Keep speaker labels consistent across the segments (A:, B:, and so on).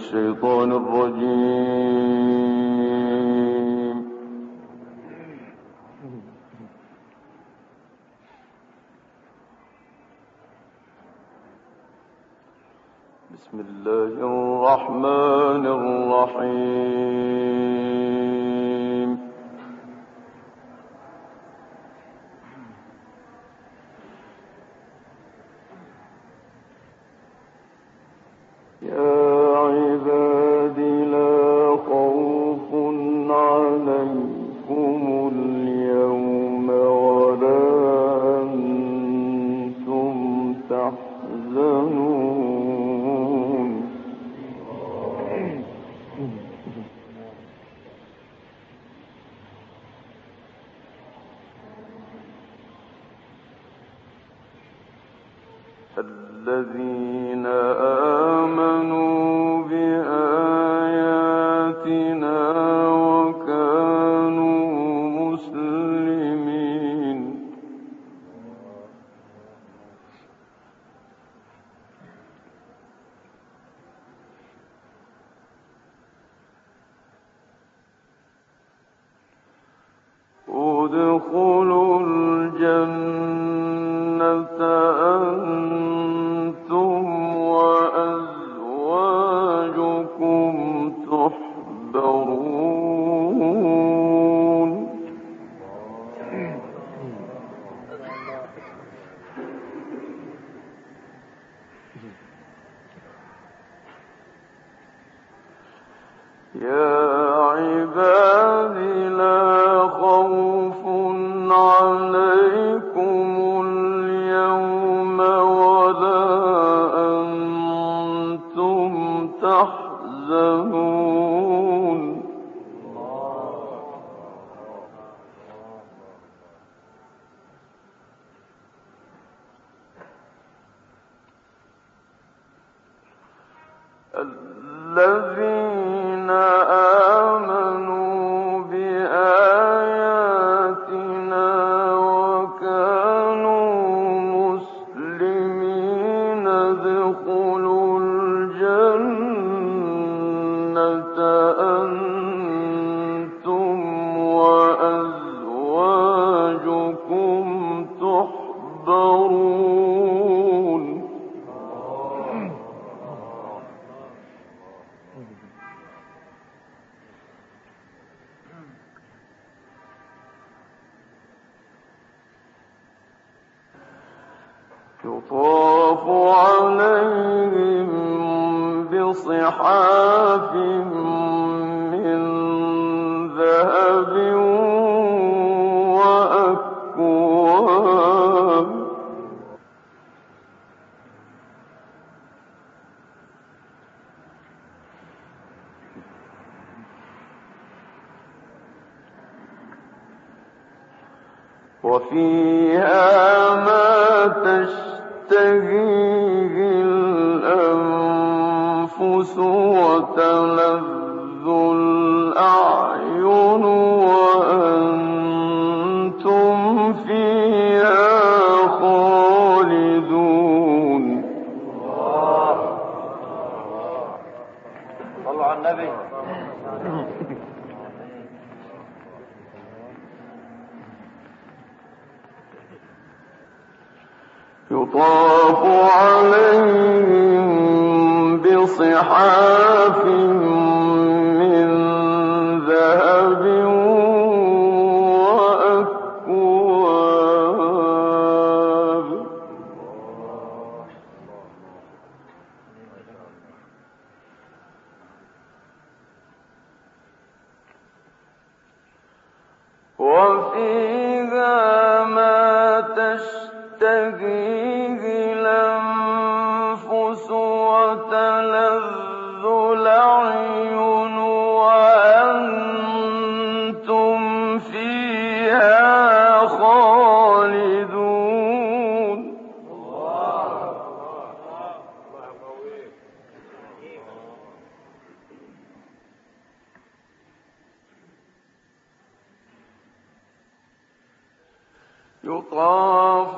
A: الشيطان الرجيم. بسم الله الرحمن الرحيم. يا عباد لا خوف عليكم اليوم ولا أنتم تحزنون. الذين آمنوا بآياتنا وكانوا مسلمين. ادخلوا الجنة أنتم وأزواجكم تحبرون. يا عباد لا خوف عليكم اليوم ولا أنتم تحزنون. الذين آمنوا بآياتنا وكانوا مسلمين ادخلوا الجنة أنتم وأزواجكم تحبرون. يطاف عليهم بصحاف من ذهب وأكواب. وفيها ما تشتهيه الأنفس وتلذ الأعين وأنتم فيها خالدون. صلوا على النبي. يطاف عليهم بصحاف من ذهب وأكواب. وفيها ما تشتهيه الأنفس وتلذ الأعين وأنتم فيها خالدون. يطاف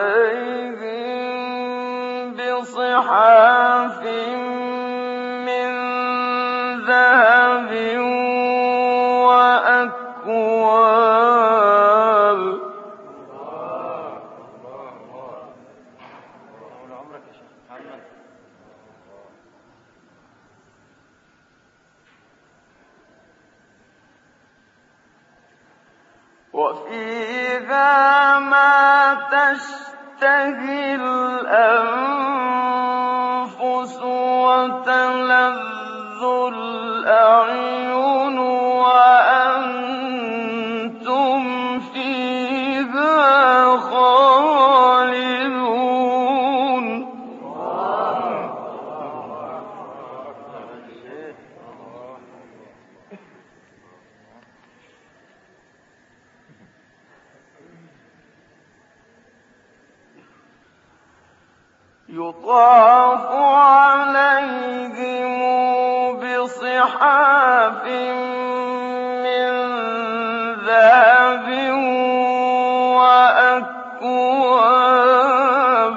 A: عليهم بصحاف من وَأَكْوَابٍ. وَفِيهَا مَا تَشْتَهِي الْأَنفُسُ وَتَلَذُّ الْأَعْيُنُ وَأَنتُمْ فِيهَا خَالِدُونَ. يُطَافُ عَلَيْهِم بِصِحَافٍ مِّن ذَهَبٍ وَأَكْوَابٍ.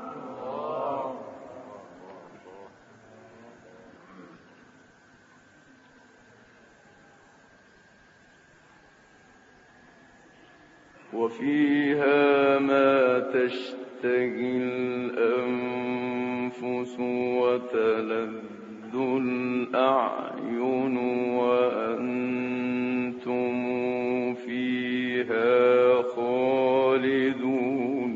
A: وَفِيهَا مَا تَشْتَهِي الْأَنفُسُ وَتَلَذُّ الْأَعْيُنُ وَأَنتُمْ فِيهَا خَالِدُونَ.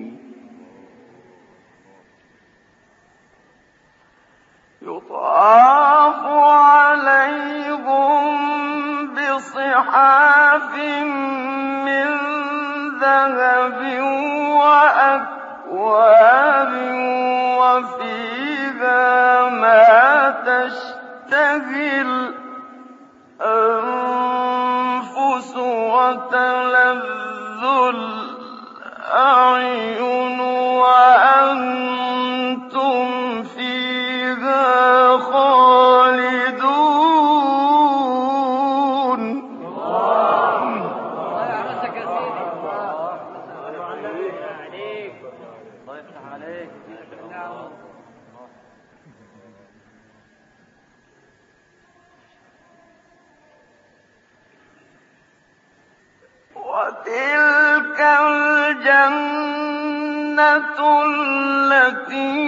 A: يُطَافُ عَلَيْهِم بِصِحَافٍ مِّن ذَهَبٍ وَأَكْوَابٍ وَفِيهَا مَا تَشْتَهِي الْأَنفُسُ وَتَلَذُّ الْأَعْيُنُ وَأَنتُمْ فِيهَا خَالِدُونَ. وَتِلْكَ الْجَنَّةُ الَّتِي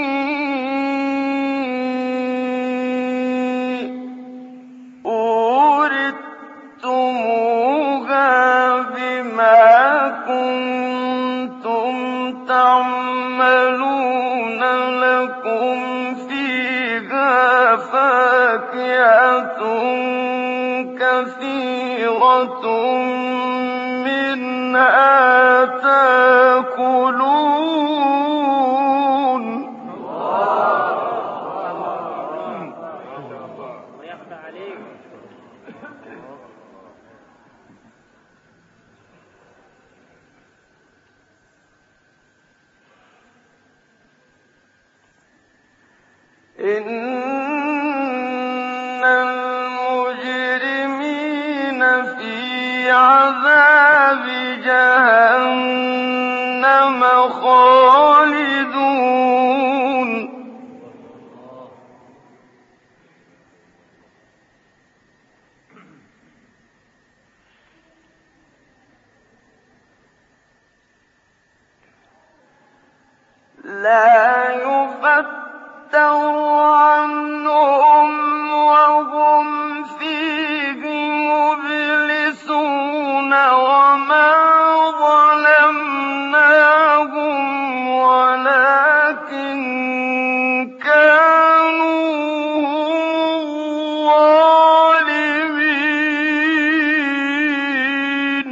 A: أُورِثْتُمُوهَا بِمَا كُنتُمْ تَعْمَلُونَ. لَكُمْ فِيهَا فَاكِهَةٌ كَثِيرَةٌ مِنْهَا تَأْكُلُونَ. إِنَّ الْمُجْرِمِينَ فِي عَذَابِ جَهَنَّمَ خَالِدُونَ. لَا يُفَتَّرُ عَنْهُمْ وَهُمْ فِيهِ مُبْلِسُونَ. وَمَا ظَلَمْنَاهُمْ وَلَٰكِن كَانُوا ظَالِمِينَ.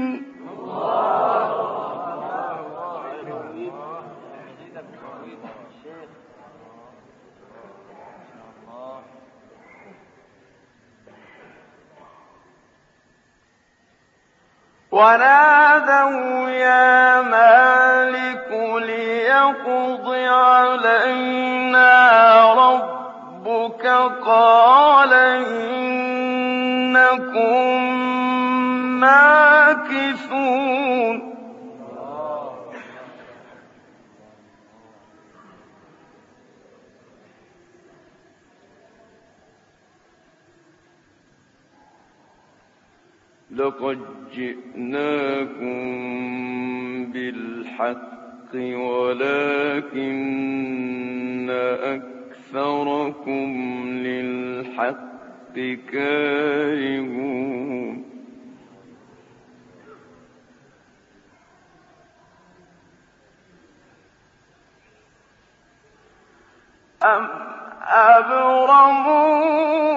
A: وَنَادَوْا يَا مَالِكُ لِيَقْضِ عَلَيْنَا رَبُّكَ. قَالَ إِنَّكُم مَّاكِثُونَ. لقد جئناكم بالحق ولكن أكثركم للحق كارهون أم أبرموا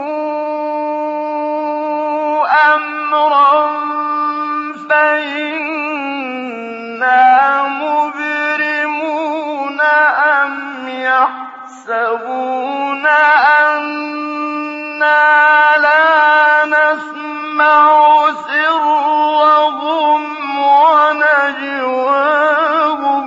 A: أمرا فإنا مبرمون أم يحسبون أنا لا نسمع سرهم ونجواهم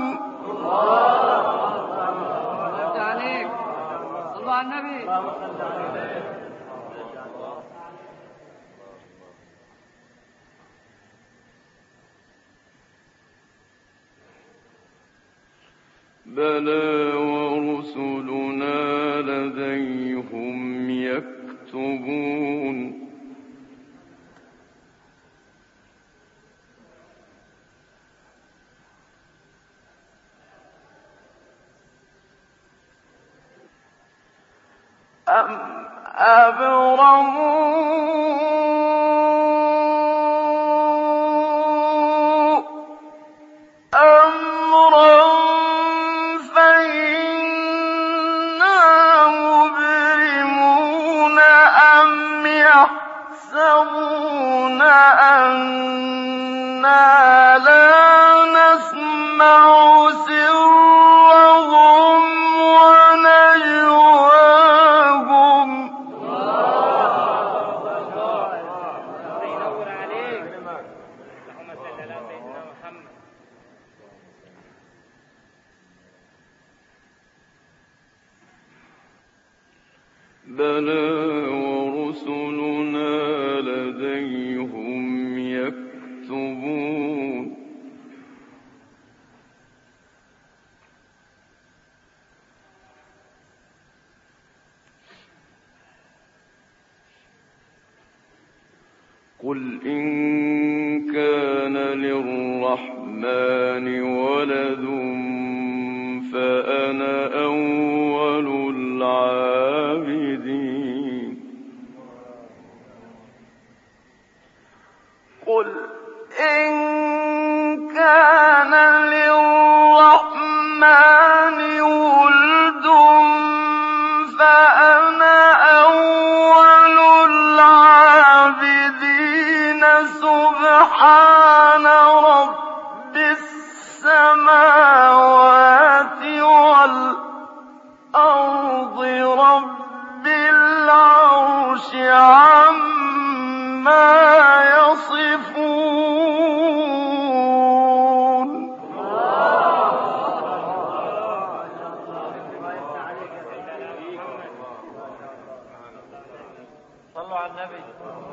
A: بلى ورسلنا لديهم يكتبون أم أبرموا أمرا فإنا مبرمون أم يحسبون أنا لا نسمع سرهم ونجواهم بلى ورسلنا لديهم يكتبون قل إن كان للرحمن ولد فأنا أول العابدين قل إن كان للرحمن ولد فأنا أول العابدين سبحان رب السماوات والأرض رب العرش عما يصفون صلوا على النبي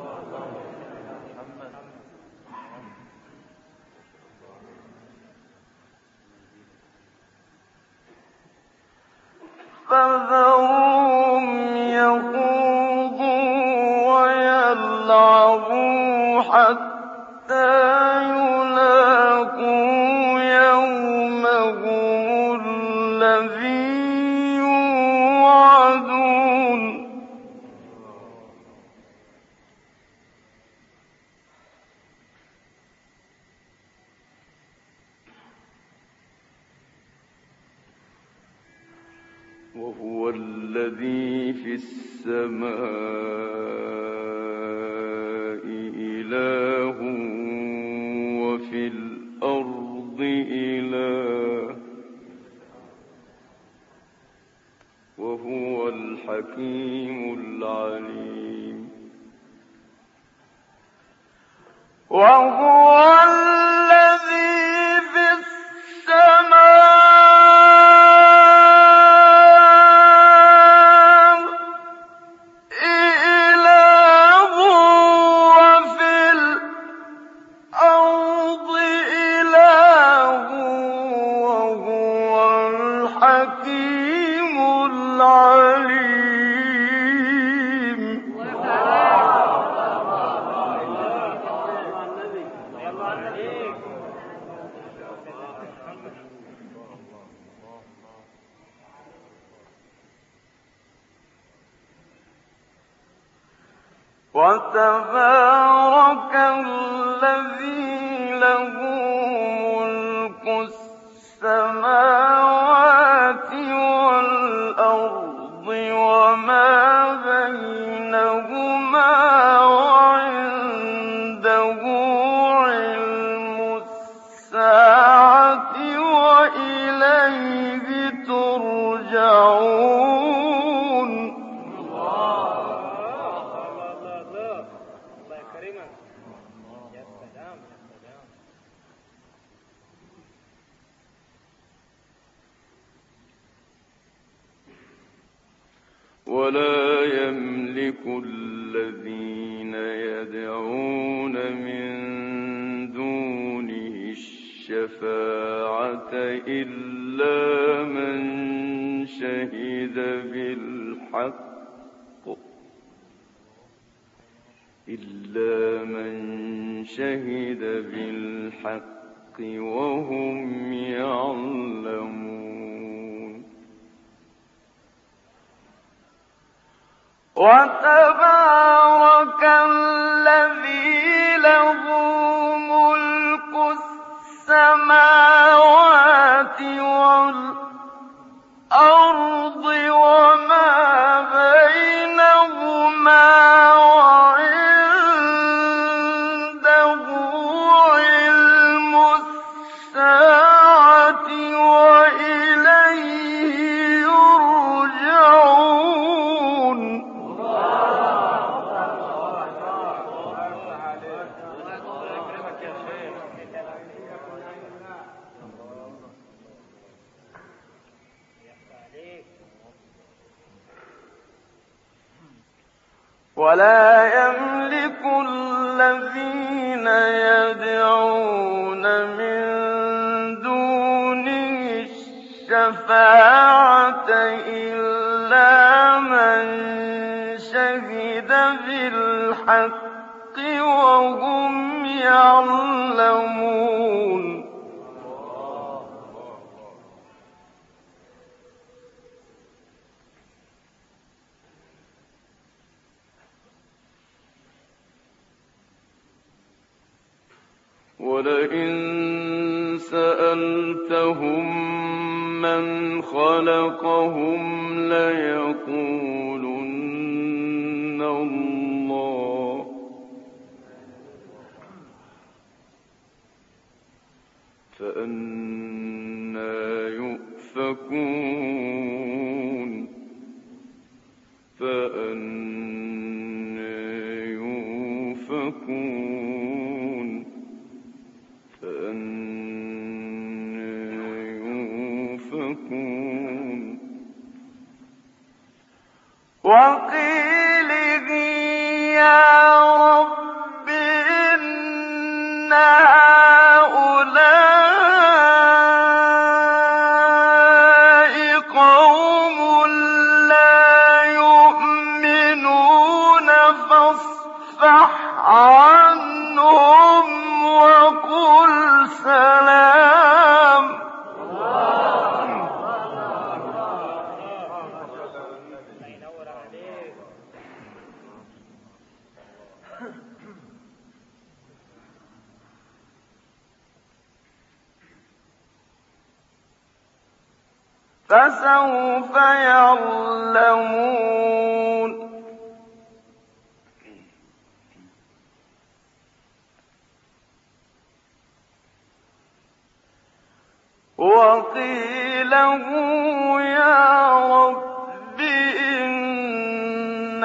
A: فذرهم يخوضوا ويلعبوا حتى يلاقوا يومهم الذي يوعدون وهو الذي في السماء إله وفي الأرض إله وهو الحكيم العليم وهو الذي في السماء وتبارك الذي له ملك السماوات والأرض وما بينهما وعنده علم الساعة وإليه ترجعون. ولا يملك الذين يدعون من دونه الشفاعة إلا من شهد بالحق وهم يعلمون. وتبارك الذي له ملك السماوات والأرض وما بينهما وعنده علم الساعة وإليه يرجعون. ولا يملك الذين يدعون من دونه الشفاعة إلا من شهد بالحق وهم يعلمون. ولئن سألتهم من خلقهم ليقولن الله فأنى يؤفكون وقيله يا رب إن هؤلاء قوم لا يؤمنون فاصفح عنهم وقل سلام. فسوف يعلمون. وقيله يا رب إن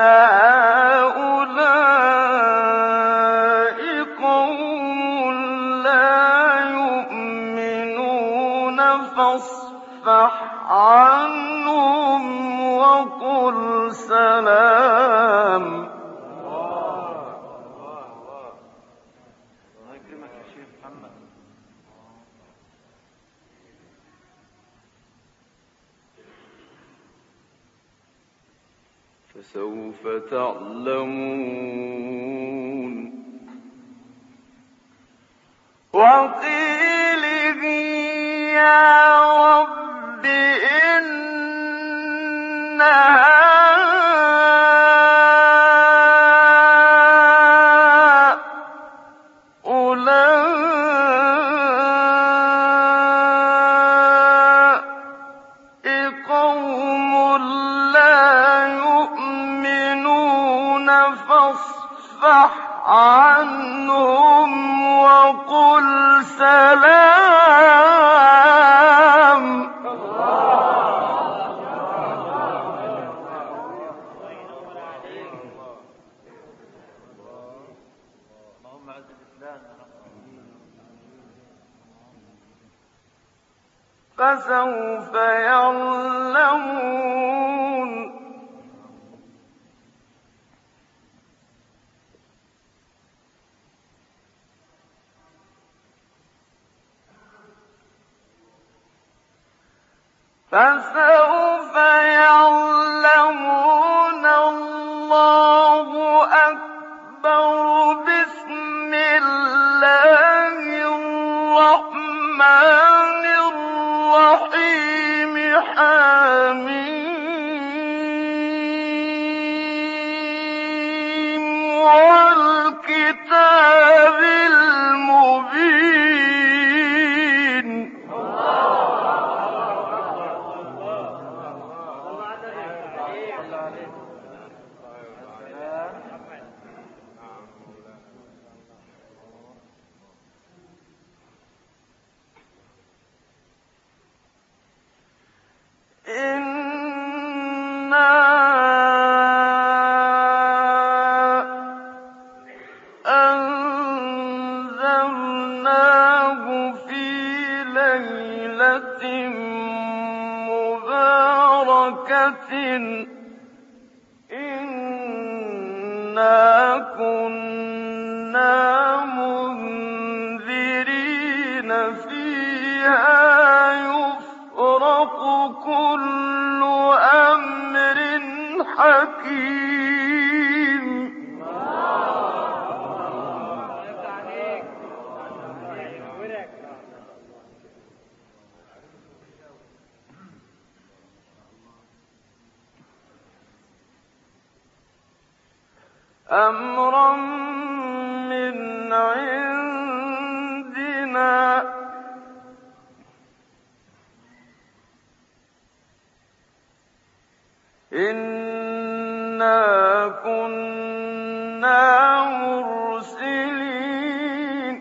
A: هؤلاء قوم لا يؤمنون فاصفح عنهم وقل سلام. فسوف تعلمون. وقيله يا رب إن هؤلاء فاصفح عنهم وقل سلام. فسوف يعلمون. فسوف يعلمون. الله أكبر. بسم الله الرحمن الرحيم. حميم والكتاب المبين. إنا أنزلناه في ليلة مباركة. إنا كنا منذرين. فيها يفرق كل أمر حكيم. أمرا من عندنا. إنا كنا مرسلين.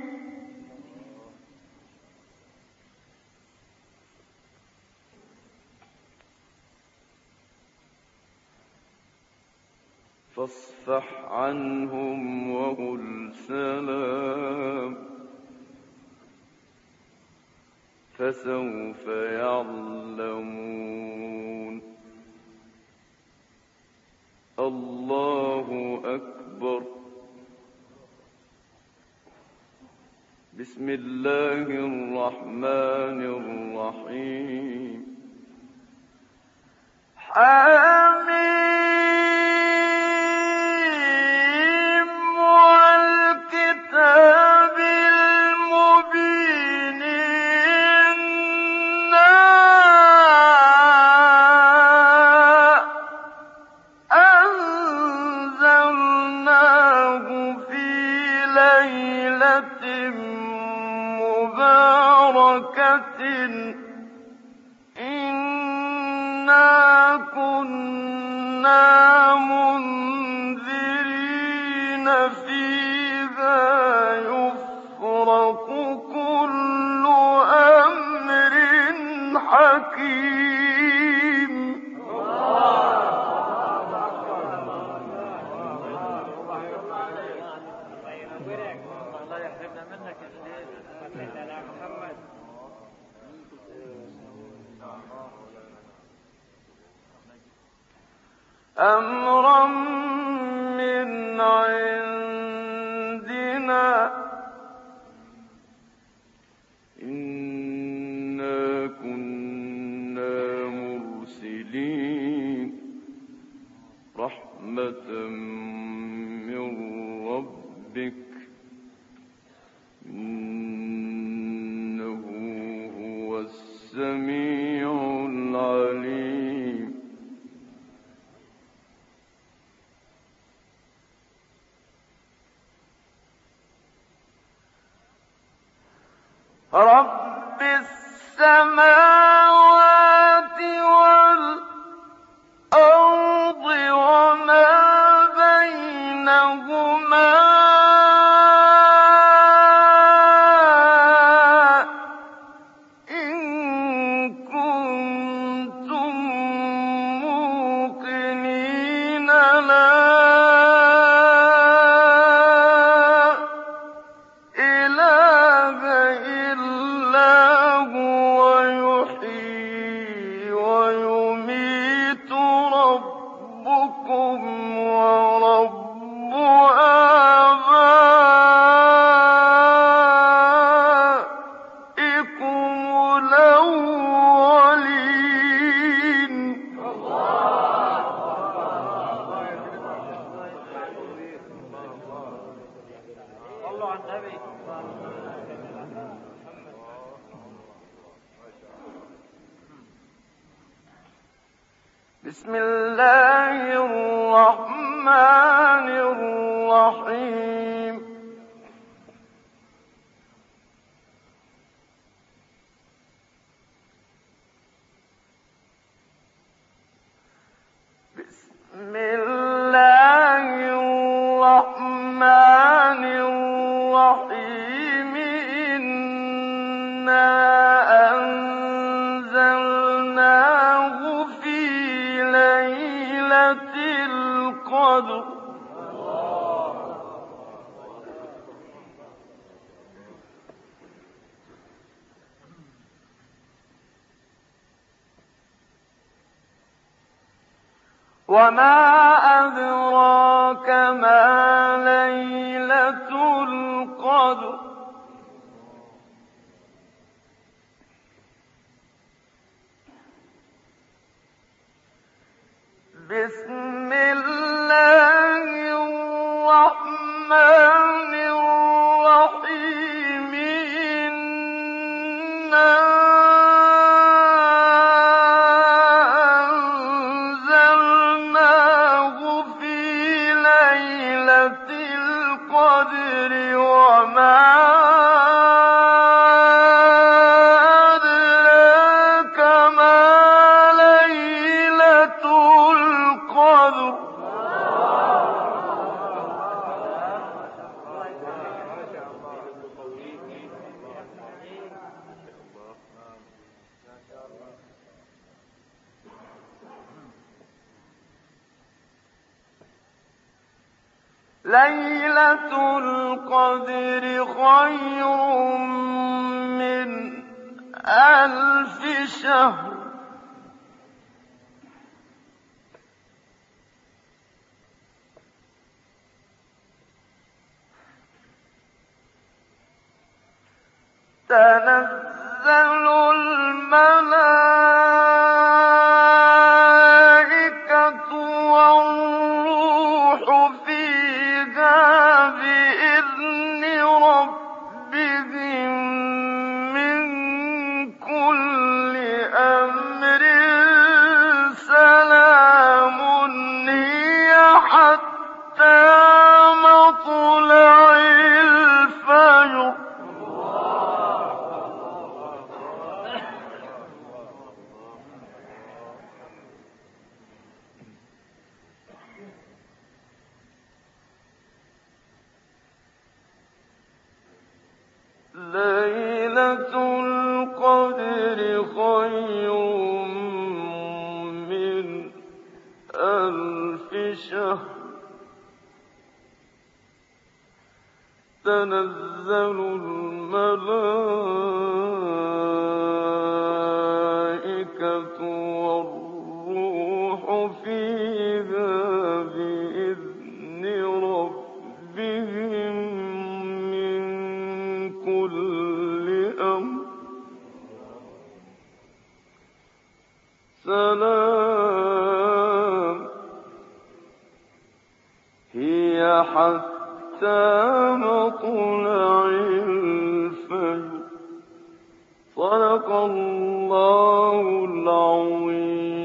A: فاصفح عنهم وقل سلام. فسوف يعلمون. الله أكبر. بسم الله الرحمن الرحيم. حميم والكتاب المبين. إنا أنزلناه في ليلة مباركة. إنا كنا منذرين. فيها يفرق كل أمر حكيم.
B: الله يحرمنا منك الشيء. محمد
A: أمرا من عندنا. إنا كنا مرسلين. رحمة من ربك. إنه هو السميع العليم. رب السماوات والأرض وما بينهما إله إلا هو يحيي ويميت ربكم ورب آبائكم الأولين.
B: صلوا على النبي.
A: بسم الله الرحمن الرحيم. بسم الله الرحمن الرحيم. إنا أنزلناه في ليلة القدر. وما أدراك ما ليلة القدر. بسم الله الرحمن الرحيم. إنا أنزلناه في ليلة القدر. وما أدراك ما ليلة القدر. ليلة القدر خير من 1000 شهر. تنزل الملائكة والروح فيها بإذن ربهم من كل أمر. سلام هي حتى مطلع الفجر. ليلة القدر خير من 1000 شهر. تنزل الملائكة والروح فيها بإذن ربهم من كل أمر. سلام هي حتى مطلع الفجر. صدق الله العظيم.